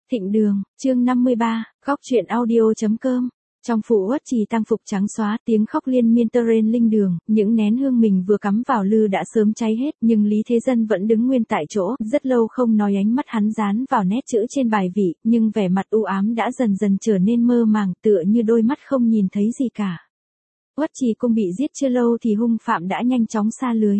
Thịnh Đường, chương 53, Góc truyện audio.com. Trong phủ Uất Trì tang phục trắng xóa, tiếng khóc liên miên tơ rên linh đường, những nén hương mình vừa cắm vào lư đã sớm cháy hết, nhưng Lý Thế Dân vẫn đứng nguyên tại chỗ, rất lâu không nói, ánh mắt hắn dán vào nét chữ trên bài vị, nhưng vẻ mặt u ám đã dần dần trở nên mơ màng, tựa như đôi mắt không nhìn thấy gì cả. Uất Trì cung bị giết chưa lâu thì hung phạm đã nhanh chóng sa lưới.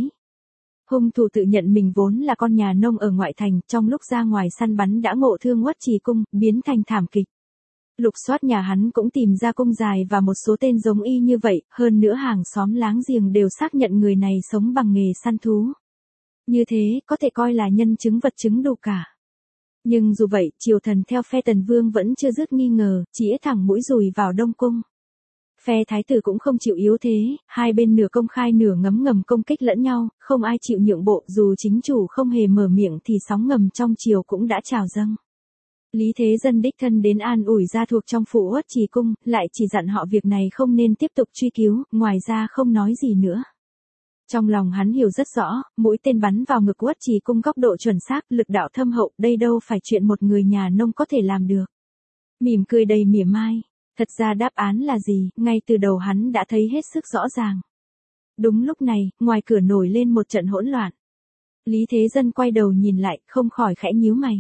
Hung thủ tự nhận mình vốn là con nhà nông ở ngoại thành, trong lúc ra ngoài săn bắn đã ngộ thương Uất Trì cung, biến thành thảm kịch. Lục soát nhà hắn cũng tìm ra cung dài và một số tên giống y như vậy, hơn nữa hàng xóm láng giềng đều xác nhận người này sống bằng nghề săn thú. Như thế, có thể coi là nhân chứng vật chứng đủ cả. Nhưng dù vậy, triều thần theo phe Tần Vương vẫn chưa dứt nghi ngờ, chĩa thẳng mũi dùi vào Đông Cung. Phe thái tử cũng không chịu yếu thế, hai bên nửa công khai nửa ngấm ngầm công kích lẫn nhau, không ai chịu nhượng bộ, dù chính chủ không hề mở miệng thì sóng ngầm trong triều cũng đã trào dâng. Lý Thế Dân đích thân đến an ủi gia thuộc trong phủ Uất Trì cung, lại chỉ dặn họ việc này không nên tiếp tục truy cứu, ngoài ra không nói gì nữa. Trong lòng hắn hiểu rất rõ, mũi tên bắn vào ngực Uất Trì cung góc độ chuẩn xác, lực đạo thâm hậu, đây đâu phải chuyện một người nhà nông có thể làm được. Mỉm cười đầy mỉa mai. Thật ra đáp án là gì, ngay từ đầu hắn đã thấy hết sức rõ ràng. Đúng lúc này, ngoài cửa nổi lên một trận hỗn loạn. Lý Thế Dân quay đầu nhìn lại, không khỏi khẽ nhíu mày.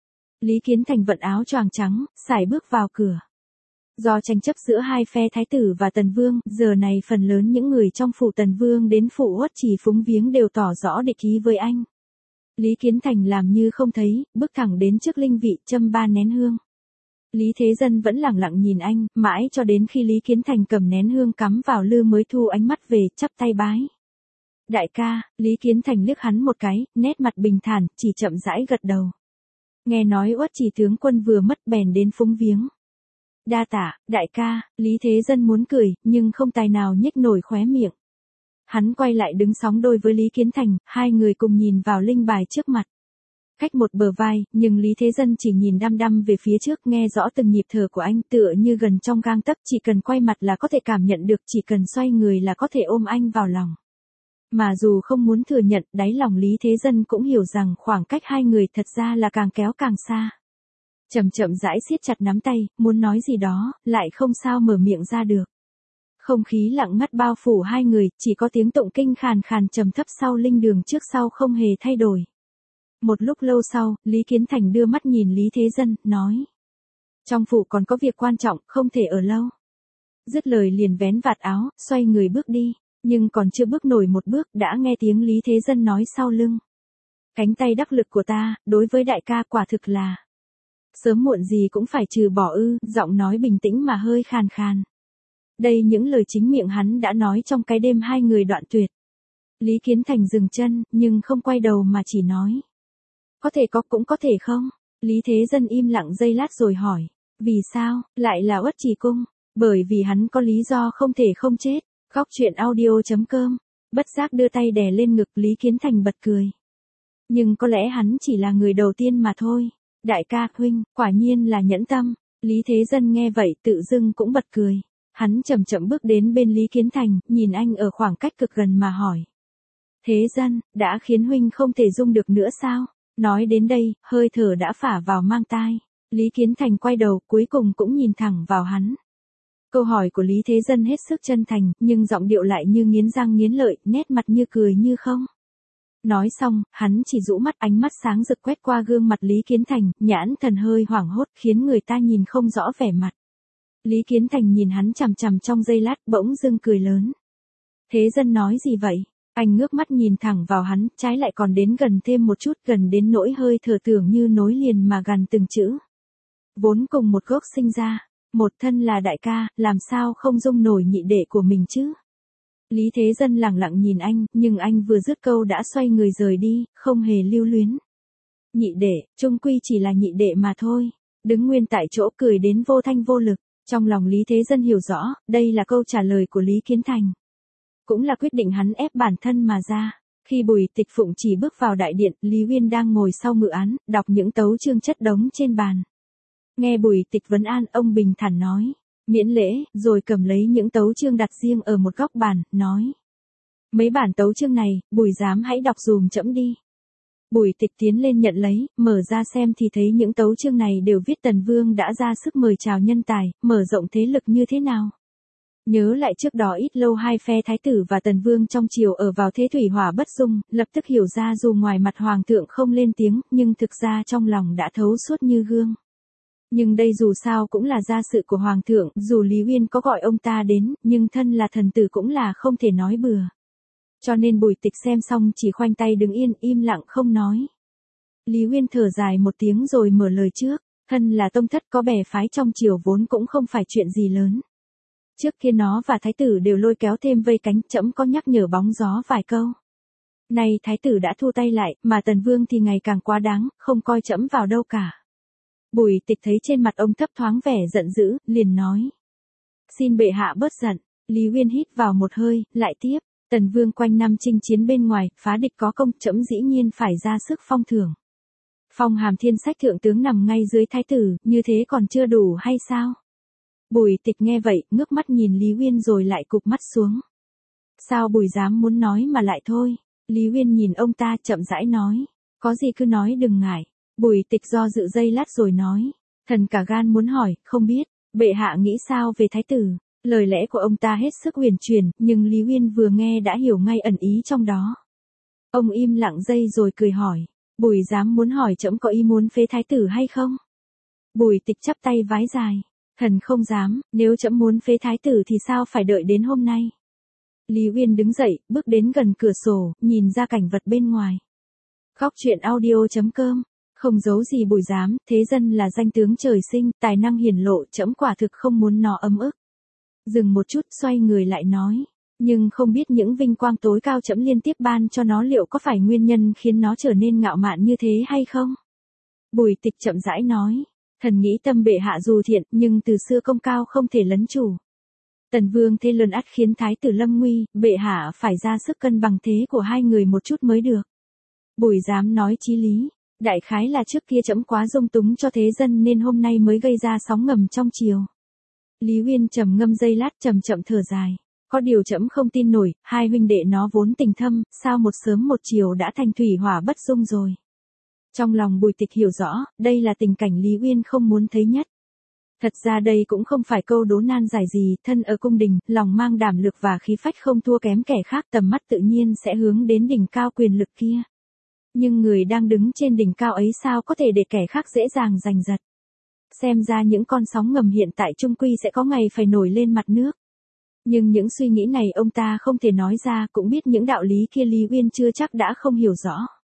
Lý Kiến Thành vận áo choàng trắng, sải bước vào cửa. Do tranh chấp giữa hai phe thái tử và Tần Vương, giờ này phần lớn những người trong phủ Tần Vương đến phủ Uất Trì phúng viếng đều tỏ rõ địch ý với anh. Lý Kiến Thành làm như không thấy, bước thẳng đến trước linh vị châm 3 nén hương. Lý Thế Dân vẫn lẳng lặng nhìn anh, mãi cho đến khi Lý Kiến Thành cầm nén hương cắm vào lư mới thu ánh mắt về, chắp tay bái. Đại ca, Lý Kiến Thành liếc hắn một cái, nét mặt bình thản, chỉ chậm rãi gật đầu. Nghe nói Uất Trì tướng quân vừa mất bèn đến phúng viếng. Đa tạ, đại ca, Lý Thế Dân muốn cười, nhưng không tài nào nhếch nổi khóe miệng. Hắn quay lại đứng sóng đôi với Lý Kiến Thành, hai người cùng nhìn vào linh bài trước mặt. Cách một bờ vai, nhưng Lý Thế Dân chỉ nhìn đăm đăm về phía trước, nghe rõ từng nhịp thở của anh, tựa như gần trong gang tấc, chỉ cần quay mặt là có thể cảm nhận được, chỉ cần xoay người là có thể ôm anh vào lòng. Mà dù không muốn thừa nhận, đáy lòng Lý Thế Dân cũng hiểu rằng khoảng cách hai người thật ra là càng kéo càng xa. Chậm chậm rãi siết chặt nắm tay, muốn nói gì đó, lại không sao mở miệng ra được. Không khí lặng ngắt bao phủ hai người, chỉ có tiếng tụng kinh khàn khàn trầm thấp sau linh đường trước sau không hề thay đổi. Một lúc lâu sau, Lý Kiến Thành đưa mắt nhìn Lý Thế Dân, nói. Trong phủ còn có việc quan trọng, không thể ở lâu. Dứt lời liền vén vạt áo, xoay người bước đi, nhưng còn chưa bước nổi một bước, đã nghe tiếng Lý Thế Dân nói sau lưng. Cánh tay đắc lực của ta, đối với đại ca quả thực là. Sớm muộn gì cũng phải trừ bỏ ư, giọng nói bình tĩnh mà hơi khàn khàn. Đây những lời chính miệng hắn đã nói trong cái đêm hai người đoạn tuyệt. Lý Kiến Thành dừng chân, nhưng không quay đầu mà chỉ nói. Có thể có cũng có thể không? Lý Thế Dân im lặng giây lát rồi hỏi. Vì sao, lại là Uất Trì cung? Bởi vì hắn có lý do không thể không chết. Góc truyện audio.com. Bất giác đưa tay đè lên ngực, Lý Kiến Thành bật cười. Nhưng có lẽ hắn chỉ là người đầu tiên mà thôi. Đại ca, huynh, quả nhiên là nhẫn tâm. Lý Thế Dân nghe vậy tự dưng cũng bật cười. Hắn chậm chậm bước đến bên Lý Kiến Thành, nhìn anh ở khoảng cách cực gần mà hỏi. Thế Dân, đã khiến huynh không thể dung được nữa sao? Nói đến đây, hơi thở đã phả vào mang tai. Lý Kiến Thành quay đầu, cuối cùng cũng nhìn thẳng vào hắn. Câu hỏi của Lý Thế Dân hết sức chân thành, nhưng giọng điệu lại như nghiến răng nghiến lợi, nét mặt như cười như không. Nói xong, hắn chỉ rũ mắt, ánh mắt sáng rực quét qua gương mặt Lý Kiến Thành, nhãn thần hơi hoảng hốt, khiến người ta nhìn không rõ vẻ mặt. Lý Kiến Thành nhìn hắn chằm chằm trong giây lát, bỗng dưng cười lớn. Thế Dân nói gì vậy? Anh ngước mắt nhìn thẳng vào hắn, trái lại còn đến gần thêm một chút, gần đến nỗi hơi thở tưởng như nối liền mà gằn từng chữ. Vốn cùng một gốc sinh ra, một thân là đại ca, làm sao không dung nổi nhị đệ của mình chứ? Lý Thế Dân lẳng lặng nhìn anh, nhưng anh vừa dứt câu đã xoay người rời đi, không hề lưu luyến. Nhị đệ, chung quy chỉ là nhị đệ mà thôi. Đứng nguyên tại chỗ cười đến vô thanh vô lực. Trong lòng Lý Thế Dân hiểu rõ, đây là câu trả lời của Lý Kiến Thành. Cũng là quyết định hắn ép bản thân mà ra. Khi Bùi Tịch Phụng chỉ bước vào đại điện, Lý Uyên đang ngồi sau ngự án, đọc những tấu chương chất đống trên bàn. Nghe Bùi Tịch vấn an, ông bình thản nói. Miễn lễ, rồi cầm lấy những tấu chương đặt riêng ở một góc bàn, nói. Mấy bản tấu chương này, Bùi giám hãy đọc dùm trẫm đi. Bùi Tịch tiến lên nhận lấy, mở ra xem thì thấy những tấu chương này đều viết Tần Vương đã ra sức mời chào nhân tài, mở rộng thế lực như thế nào. Nhớ lại trước đó ít lâu hai phe thái tử và Tần Vương trong triều ở vào thế thủy hỏa bất dung, lập tức hiểu ra dù ngoài mặt hoàng thượng không lên tiếng, nhưng thực ra trong lòng đã thấu suốt như gương. Nhưng đây dù sao cũng là gia sự của hoàng thượng, dù Lý Uyên có gọi ông ta đến, nhưng thân là thần tử cũng là không thể nói bừa. Cho nên Bùi Tịch xem xong chỉ khoanh tay đứng yên, im lặng không nói. Lý Uyên thở dài một tiếng rồi mở lời trước, thân là tông thất có bè phái trong triều vốn cũng không phải chuyện gì lớn. Trước kia nó và thái tử đều lôi kéo thêm vây cánh, trẫm có nhắc nhở bóng gió vài câu. Nay thái tử đã thu tay lại, mà Tần Vương thì ngày càng quá đáng, không coi trẫm vào đâu cả. Bùi Tịch thấy trên mặt ông thấp thoáng vẻ giận dữ, liền nói. Xin bệ hạ bớt giận. Lý Uyên hít vào một hơi, lại tiếp. Tần Vương quanh năm chinh chiến bên ngoài, phá địch có công, trẫm dĩ nhiên phải ra sức phong thưởng. Phong hàm thiên sách thượng tướng nằm ngay dưới thái tử, như thế còn chưa đủ hay sao? Bùi Tịch nghe vậy, ngước mắt nhìn Lý Uyên rồi lại cụp mắt xuống. Sao Bùi dám muốn nói mà lại thôi? Lý Uyên nhìn ông ta chậm rãi nói. Có gì cứ nói đừng ngại. Bùi Tịch do dự giây lát rồi nói. Thần cả gan muốn hỏi, không biết, bệ hạ nghĩ sao về thái tử? Lời lẽ của ông ta hết sức huyền truyền, nhưng Lý Uyên vừa nghe đã hiểu ngay ẩn ý trong đó. Ông im lặng giây rồi cười hỏi. Bùi dám muốn hỏi trẫm có ý muốn phế thái tử hay không? Bùi Tịch chắp tay vái dài. Thần không dám, nếu trẫm muốn phế thái tử thì sao phải đợi đến hôm nay? Lý Uyên đứng dậy, bước đến gần cửa sổ, nhìn ra cảnh vật bên ngoài. Góc truyện audio.com. Không giấu gì Bùi dám, thế dân là danh tướng trời sinh, tài năng hiển lộ, trẫm quả thực không muốn nó ấm ức. Dừng một chút, xoay người lại nói. Nhưng không biết những vinh quang tối cao trẫm liên tiếp ban cho nó liệu có phải nguyên nhân khiến nó trở nên ngạo mạn như thế hay không? Bùi Tịch chậm rãi nói. Thần nghĩ tâm bệ hạ dù thiện, nhưng từ xưa công cao không thể lấn chủ. Tần Vương thế lớn ắt khiến thái tử lâm nguy, bệ hạ phải ra sức cân bằng thế của hai người một chút mới được. Bùi dám nói chí lý. Đại khái là trước kia trẫm quá dung túng cho thế dân nên hôm nay mới gây ra sóng ngầm trong triều. Lý Uyên trầm ngâm giây lát chậm chậm thở dài. Có điều trẫm không tin nổi, hai huynh đệ nó vốn tình thâm, sao một sớm một chiều đã thành thủy hỏa bất dung rồi. Trong lòng Bùi Tịch hiểu rõ, đây là tình cảnh Lý Uyên không muốn thấy nhất. Thật ra đây cũng không phải câu đố nan giải gì, thân ở cung đình, lòng mang đảm lực và khí phách không thua kém kẻ khác, tầm mắt tự nhiên sẽ hướng đến đỉnh cao quyền lực kia. Nhưng người đang đứng trên đỉnh cao ấy sao có thể để kẻ khác dễ dàng giành giật. Xem ra những con sóng ngầm hiện tại chung quy sẽ có ngày phải nổi lên mặt nước. Nhưng những suy nghĩ này ông ta không thể nói ra, cũng biết những đạo lý kia Lý Uyên chưa chắc đã không hiểu rõ.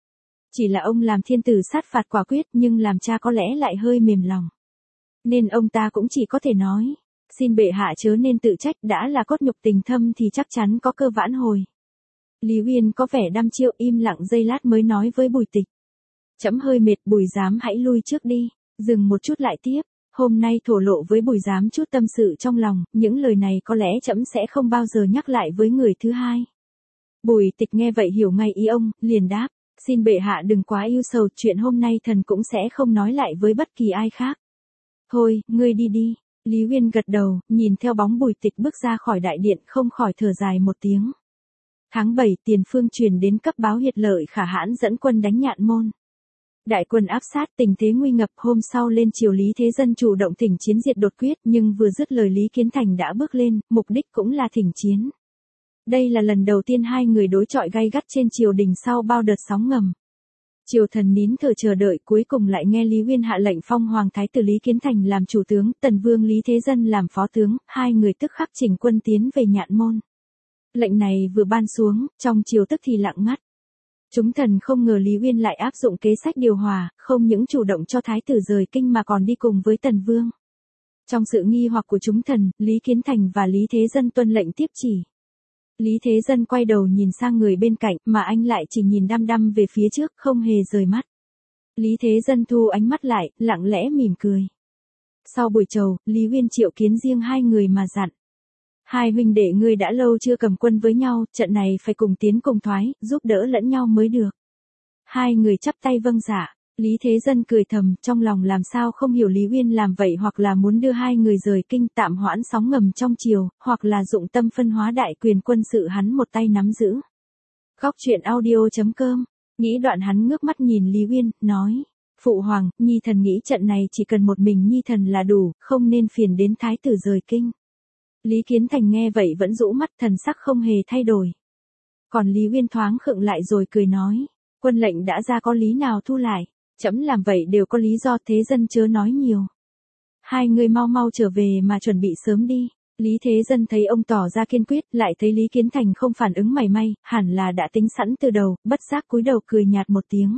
Chỉ là ông làm thiên tử sát phạt quả quyết, nhưng làm cha có lẽ lại hơi mềm lòng. Nên ông ta cũng chỉ có thể nói, xin bệ hạ chớ nên tự trách, đã là cốt nhục tình thâm thì chắc chắn có cơ vãn hồi. Lý Uyên có vẻ đăm chiêu, im lặng giây lát mới nói với Bùi Tịch. Trẫm hơi mệt, Bùi dám hãy lui trước đi. Dừng một chút lại tiếp. Hôm nay thổ lộ với Bùi dám chút tâm sự trong lòng, những lời này có lẽ trẫm sẽ không bao giờ nhắc lại với người thứ hai. Bùi Tịch nghe vậy hiểu ngay ý ông, liền đáp. Xin bệ hạ đừng quá ưu sầu, chuyện hôm nay thần cũng sẽ không nói lại với bất kỳ ai khác. Thôi, ngươi đi đi. Lý Uyên gật đầu, nhìn theo bóng Bùi Tịch bước ra khỏi đại điện không khỏi thở dài một tiếng. Tháng 7, Tiền Phương truyền đến cấp báo Hiệt Lợi Khả Hãn dẫn quân đánh Nhạn Môn. Đại quân áp sát, tình thế nguy ngập, hôm sau lên triều Lý Thế Dân chủ động thỉnh chiến diệt đột quyết, nhưng vừa dứt lời Lý Kiến Thành đã bước lên, mục đích cũng là thỉnh chiến. Đây là lần đầu tiên hai người đối chọi gay gắt trên triều đình sau bao đợt sóng ngầm. Triều thần nín thở chờ đợi, cuối cùng lại nghe Lý Uyên hạ lệnh phong hoàng thái tử Lý Kiến Thành làm chủ tướng, Tần Vương Lý Thế Dân làm phó tướng, hai người tức khắc chỉnh quân tiến về Nhạn Môn. Lệnh này vừa ban xuống, trong triều tức thì lặng ngắt. Chúng thần không ngờ Lý Uyên lại áp dụng kế sách điều hòa, không những chủ động cho thái tử rời kinh mà còn đi cùng với Tần Vương. Trong sự nghi hoặc của chúng thần, Lý Kiến Thành và Lý Thế Dân tuân lệnh tiếp chỉ. Lý Thế Dân quay đầu nhìn sang người bên cạnh, mà anh lại chỉ nhìn đăm đăm về phía trước, không hề rời mắt. Lý Thế Dân thu ánh mắt lại, lặng lẽ mỉm cười. Sau buổi chầu, Lý Uyên triệu kiến riêng hai người mà dặn. Hai huynh đệ ngươi đã lâu chưa cầm quân với nhau, trận này phải cùng tiến cùng thoái, giúp đỡ lẫn nhau mới được. Hai người chắp tay vâng dạ. Lý Thế Dân cười thầm, trong lòng làm sao không hiểu Lý Uyên làm vậy, hoặc là muốn đưa hai người rời kinh tạm hoãn sóng ngầm trong triều, hoặc là dụng tâm phân hóa đại quyền quân sự hắn một tay nắm giữ. Góc truyện audio.com Nghĩ đoạn hắn ngước mắt nhìn Lý Uyên, nói. Phụ hoàng, nhi thần nghĩ trận này chỉ cần một mình nhi thần là đủ, không nên phiền đến thái tử rời kinh. Lý Kiến Thành nghe vậy vẫn rũ mắt, thần sắc không hề thay đổi. Còn Lý Uyên thoáng khựng lại rồi cười nói. Quân lệnh đã ra có lý nào thu lại, trẫm làm vậy đều có lý do, thế dân chớ nói nhiều. Hai người mau mau trở về mà chuẩn bị sớm đi. Lý Thế Dân thấy ông tỏ ra kiên quyết, lại thấy Lý Kiến Thành không phản ứng mảy may, hẳn là đã tính sẵn từ đầu, bất giác cúi đầu cười nhạt một tiếng.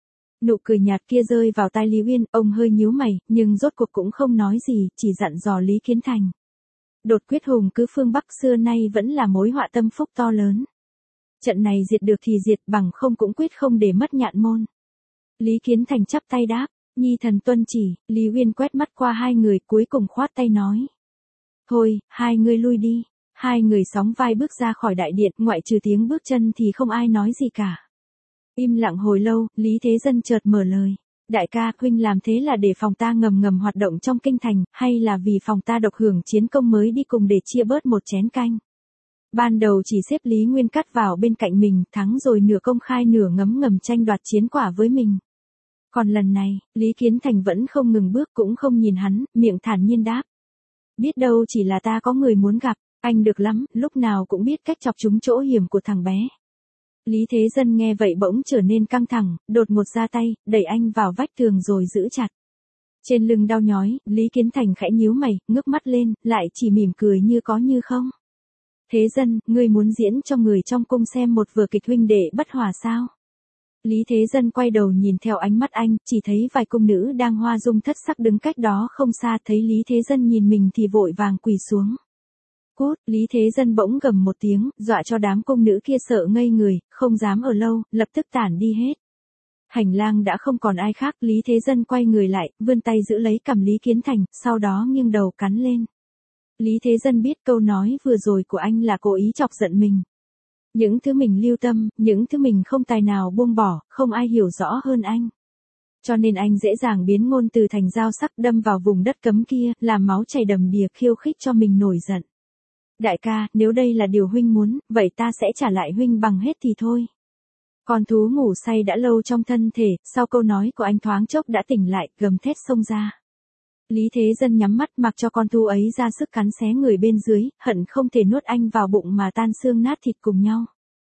Nụ cười nhạt kia rơi vào tai Lý Uyên, ông hơi nhíu mày, nhưng rốt cuộc cũng không nói gì, chỉ dặn dò Lý Kiến Thành. Đột quyết hùng cứ phương Bắc xưa nay vẫn là mối họa tâm phúc to lớn. Trận này diệt được thì diệt, bằng không cũng quyết không để mất Nhạn Môn. Lý Kiến Thành chắp tay đáp, nhi thần tuân chỉ. Lý Uyên quét mắt qua hai người, cuối cùng khoát tay nói. Thôi, hai người lui đi. Hai người sóng vai bước ra khỏi đại điện, ngoại trừ tiếng bước chân thì không ai nói gì cả. Im lặng hồi lâu, Lý Thế Dân chợt mở lời. Đại ca, huynh làm thế là để phòng ta ngầm ngầm hoạt động trong kinh thành, hay là vì phòng ta độc hưởng chiến công mới đi cùng để chia bớt một chén canh? Ban đầu chỉ xếp Lý Nguyên Cát vào bên cạnh mình, thắng rồi nửa công khai nửa ngấm ngầm tranh đoạt chiến quả với mình. Còn lần này, Lý Kiến Thành vẫn không ngừng bước, cũng không nhìn hắn, miệng thản nhiên đáp. Biết đâu chỉ là ta có người muốn gặp, anh được lắm, lúc nào cũng biết cách chọc trúng chỗ hiểm của thằng bé. Lý Thế Dân nghe vậy bỗng trở nên căng thẳng, đột ngột ra tay, đẩy anh vào vách tường rồi giữ chặt. Trên lưng đau nhói, Lý Kiến Thành khẽ nhíu mày, ngước mắt lên, lại chỉ mỉm cười như có như không. Thế Dân, ngươi muốn diễn cho người trong cung xem một vở kịch huynh đệ bất hòa sao? Lý Thế Dân quay đầu nhìn theo ánh mắt anh, chỉ thấy vài cung nữ đang hoa dung thất sắc đứng cách đó không xa, thấy Lý Thế Dân nhìn mình thì vội vàng quỳ xuống. Cút, Lý Thế Dân bỗng gầm một tiếng, dọa cho đám cung nữ kia sợ ngây người, không dám ở lâu, lập tức tản đi hết. Hành lang đã không còn ai khác, Lý Thế Dân quay người lại, vươn tay giữ lấy cằm Lý Kiến Thành, sau đó nghiêng đầu cắn lên. Lý Thế Dân biết câu nói vừa rồi của anh là cố ý chọc giận mình. Những thứ mình lưu tâm, những thứ mình không tài nào buông bỏ, không ai hiểu rõ hơn anh. Cho nên anh dễ dàng biến ngôn từ thành dao sắc đâm vào vùng đất cấm kia, làm máu chảy đầm đìa khiêu khích cho mình nổi giận. Đại ca, nếu đây là điều huynh muốn, vậy ta sẽ trả lại huynh bằng hết thì thôi. Con thú ngủ say đã lâu trong thân thể, sau câu nói của anh thoáng chốc đã tỉnh lại, gầm thét xông ra. Lý Thế Dân nhắm mắt mặc cho con thú ấy ra sức cắn xé người bên dưới, hận không thể nuốt anh vào bụng mà tan xương nát thịt cùng nhau.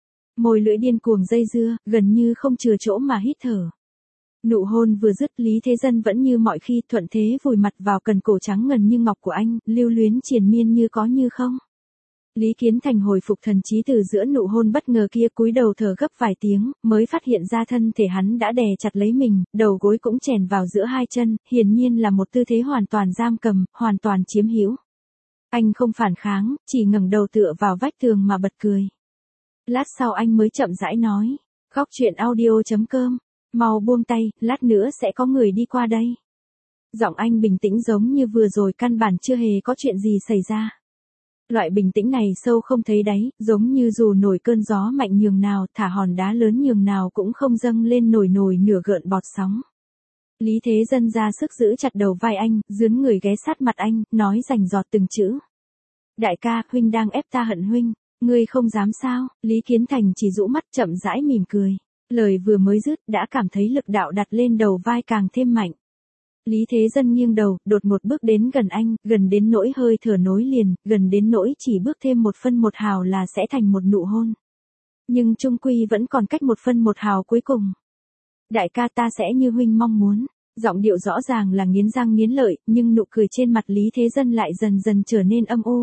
Môi lưỡi điên cuồng dây dưa, gần như không chừa chỗ mà hít thở. Nụ hôn vừa dứt, Lý Thế Dân vẫn như mọi khi thuận thế vùi mặt vào cần cổ trắng ngần như ngọc của anh, lưu luyến triền miên như có như không. Lý Kiến Thành hồi phục thần trí từ giữa nụ hôn bất ngờ kia, cúi đầu thở gấp vài tiếng, mới phát hiện ra thân thể hắn đã đè chặt lấy mình, đầu gối cũng chèn vào giữa hai chân, hiển nhiên là một tư thế hoàn toàn giam cầm, hoàn toàn chiếm hữu. Anh không phản kháng, chỉ ngẩng đầu tựa vào vách tường mà bật cười. Lát sau anh mới chậm rãi nói, Góc truyện audio.com, mau buông tay, lát nữa sẽ có người đi qua đây. Giọng anh bình tĩnh giống như vừa rồi căn bản chưa hề có chuyện gì xảy ra. Loại bình tĩnh này sâu không thấy đáy, giống như dù nổi cơn gió mạnh nhường nào, thả hòn đá lớn nhường nào cũng không dâng lên nổi nửa gợn bọt sóng. Lý Thế Dân ra sức giữ chặt đầu vai anh, dướn người ghé sát mặt anh, nói rành rọt từng chữ. Đại ca, huynh đang ép ta hận huynh, ngươi không dám sao? Lý Kiến Thành chỉ rũ mắt chậm rãi mỉm cười. Lời vừa mới dứt đã cảm thấy lực đạo đặt lên đầu vai càng thêm mạnh. Lý Thế Dân nghiêng đầu, đột ngột bước đến gần anh, gần đến nỗi hơi thở nối liền, gần đến nỗi chỉ bước thêm 1/1 là sẽ thành một nụ hôn. Nhưng chung quy vẫn còn cách 1/1 cuối cùng. Đại ca, ta sẽ như huynh mong muốn. Giọng điệu rõ ràng là nghiến răng nghiến lợi, nhưng nụ cười trên mặt Lý Thế Dân lại dần dần trở nên âm u.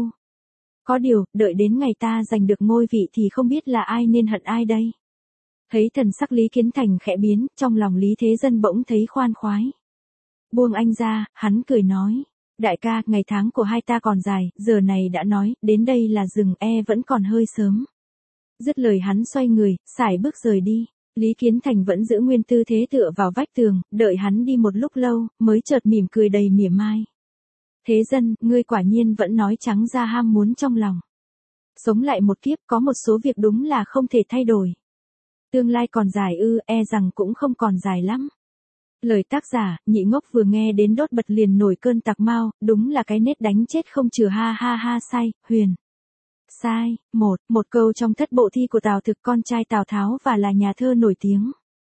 Có điều, đợi đến ngày ta giành được ngôi vị thì không biết là ai nên hận ai đây. Thấy thần sắc Lý Kiến Thành khẽ biến, trong lòng Lý Thế Dân bỗng thấy khoan khoái. Buông anh ra, hắn cười nói. Đại ca, ngày tháng của hai ta còn dài, giờ này đã nói, đến đây là dừng, vẫn còn hơi sớm. Dứt lời hắn xoay người, sải bước rời đi. Lý Kiến Thành vẫn giữ nguyên tư thế tựa vào vách tường, đợi hắn đi một lúc lâu, mới chợt mỉm cười đầy mỉa mai. Thế Dân, ngươi quả nhiên vẫn nói trắng ra ham muốn trong lòng. Sống lại một kiếp, có một số việc đúng là không thể thay đổi. Tương lai còn dài ư, rằng cũng không còn dài lắm. Lời tác giả, Nhị Ngốc vừa nghe đến đốt bật liền nổi cơn tạc mau, đúng là cái nết đánh chết không trừ ha ha ha sai, huyền. Sai, một câu trong thất bộ thi của Tào Thực, con trai Tào Tháo và là nhà thơ nổi tiếng.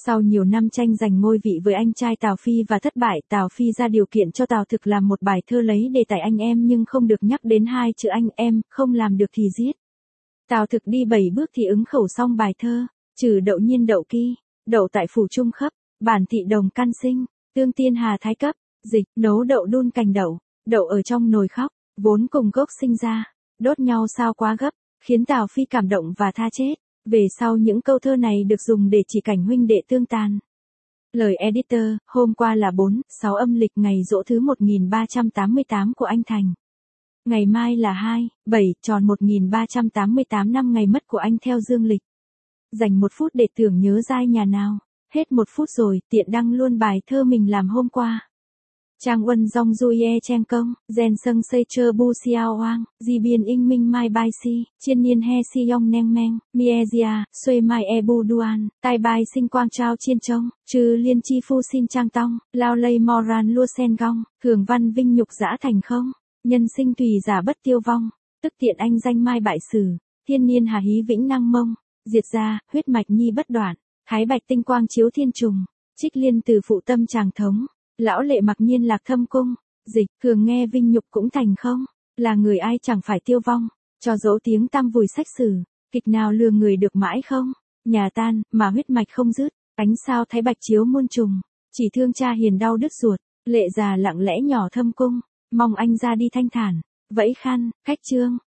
Sau nhiều năm tranh giành ngôi vị với anh trai Tào Phi và thất bại, Tào Phi ra điều kiện cho Tào Thực làm một bài thơ lấy đề tài anh em nhưng không được nhắc đến hai chữ anh em, không làm được thì giết. Tào Thực đi 7 bước thì ứng khẩu xong bài thơ, trừ đậu nhiên đậu ki, đậu tại phủ trung khấp, bản thị đồng căn sinh, tương tiên hà thái cấp, dịch, nấu đậu đun cành đậu, đậu ở trong nồi khóc, vốn cùng gốc sinh ra, đốt nhau sao quá gấp, khiến Tào Phi cảm động và tha chết. Về sau những câu thơ này được dùng để chỉ cảnh huynh đệ tương tàn. Lời editor, hôm qua là 4/6 âm lịch ngày giỗ thứ 1388 của anh Thành. Ngày mai là 2/7 tròn 1388 năm ngày mất của anh theo dương lịch. Dành 1 phút để tưởng nhớ giai nhà nào. Hết 1 phút rồi, tiện đăng luôn bài thơ mình làm hôm qua. Trang Uân Dong Duye Chen Công, Gen Sâng Sây Chơ Bu Xiao Hoang, Di Biên In Minh Mai Bai Si, Chiên Niên He Si Yong Neng Meng, Miezia, Xuê Mai E Bu Duan, Tai Bai Sinh Quang Trao Chiên Trông, Trừ Liên Chi Phu Xin Trang Tong, Lao Lây Moran Lua Sen Gong, Thường Văn Vinh Nhục Dã Thành Không, Nhân Sinh Tùy Giả Bất Tiêu Vong, Tức Tiện Anh Danh Mai Bại Sử, Thiên Niên Hà Hí Vĩnh Năng Mông, Diệt Gia, Huyết Mạch Nhi Bất Đoạn, Thái Bạch Tinh Quang Chiếu Thiên Trùng, Trích Liên Từ Phụ Tâm Tràng Thống. Lão Lệ Mặc Nhiên Lạc Thâm Cung, dịch, thường nghe vinh nhục cũng thành không, là người ai chẳng phải tiêu vong, cho dỗ tiếng tăm vùi sách sử, kịch nào lừa người được mãi không, nhà tan, mà huyết mạch không dứt, ánh sao thái bạch chiếu muôn trùng, chỉ thương cha hiền đau đứt ruột, lệ già lặng lẽ nhỏ thâm cung, mong anh ra đi thanh thản, vẫy khăn, khách trương,